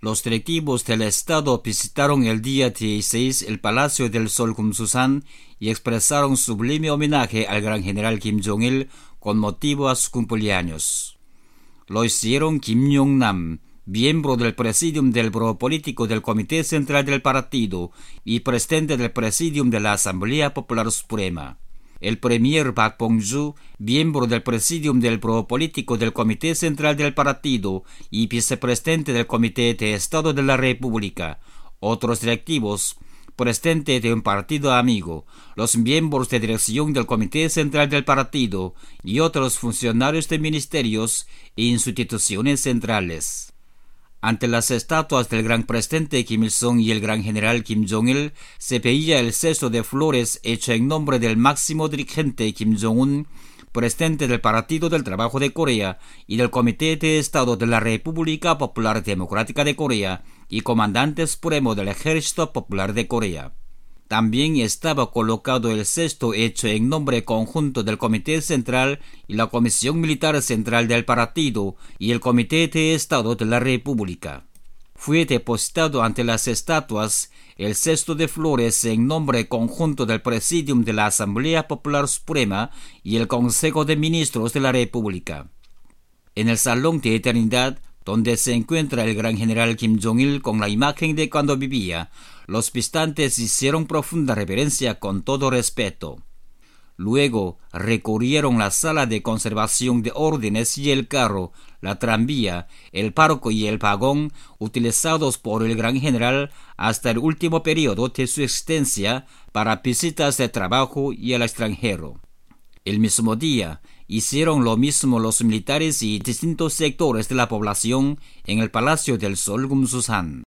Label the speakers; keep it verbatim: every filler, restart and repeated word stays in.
Speaker 1: Los directivos del Estado visitaron el día dieciséis el Palacio del Sol Kumsusan y expresaron sublime homenaje al gran general Kim Jong-il con motivo a su cumpleaños. Lo hicieron Kim Yong-nam, miembro del Presidium del Buró Político del Comité Central del Partido y presidente del Presidium de la Asamblea Popular Suprema. El premier Park Bong-ju, miembro del Presidium del Buró Político del Comité Central del Partido y vicepresidente del Comité de Estado de la República. Otros directivos, presidente de un partido amigo, los miembros de dirección del Comité Central del Partido y otros funcionarios de ministerios e instituciones centrales. Ante las estatuas del gran presidente Kim Il-sung y el gran general Kim Jong-il, se veía el cesto de flores hecho en nombre del máximo dirigente Kim Jong-un, presidente del Partido del Trabajo de Corea y del Comité de Estado de la República Popular Democrática de Corea y comandante supremo del Ejército Popular de Corea. También estaba colocado el cesto hecho en nombre conjunto del Comité Central y la Comisión Militar Central del Partido y el Comité de Estado de la República. Fue depositado ante las estatuas el cesto de flores en nombre conjunto del Presidium de la Asamblea Popular Suprema y el Consejo de Ministros de la República. En el Salón de Eternidad, donde se encuentra el gran general Kim Jong-il con la imagen de cuando vivía, los visitantes hicieron profunda reverencia con todo respeto. Luego recorrieron la sala de conservación de órdenes y el carro, la tranvía, el barco y el vagón utilizados por el gran general hasta el último periodo de su existencia para visitas de trabajo y al extranjero. El mismo día, hicieron lo mismo los militares y distintos sectores de la población en el Palacio del Sol Kumsusan.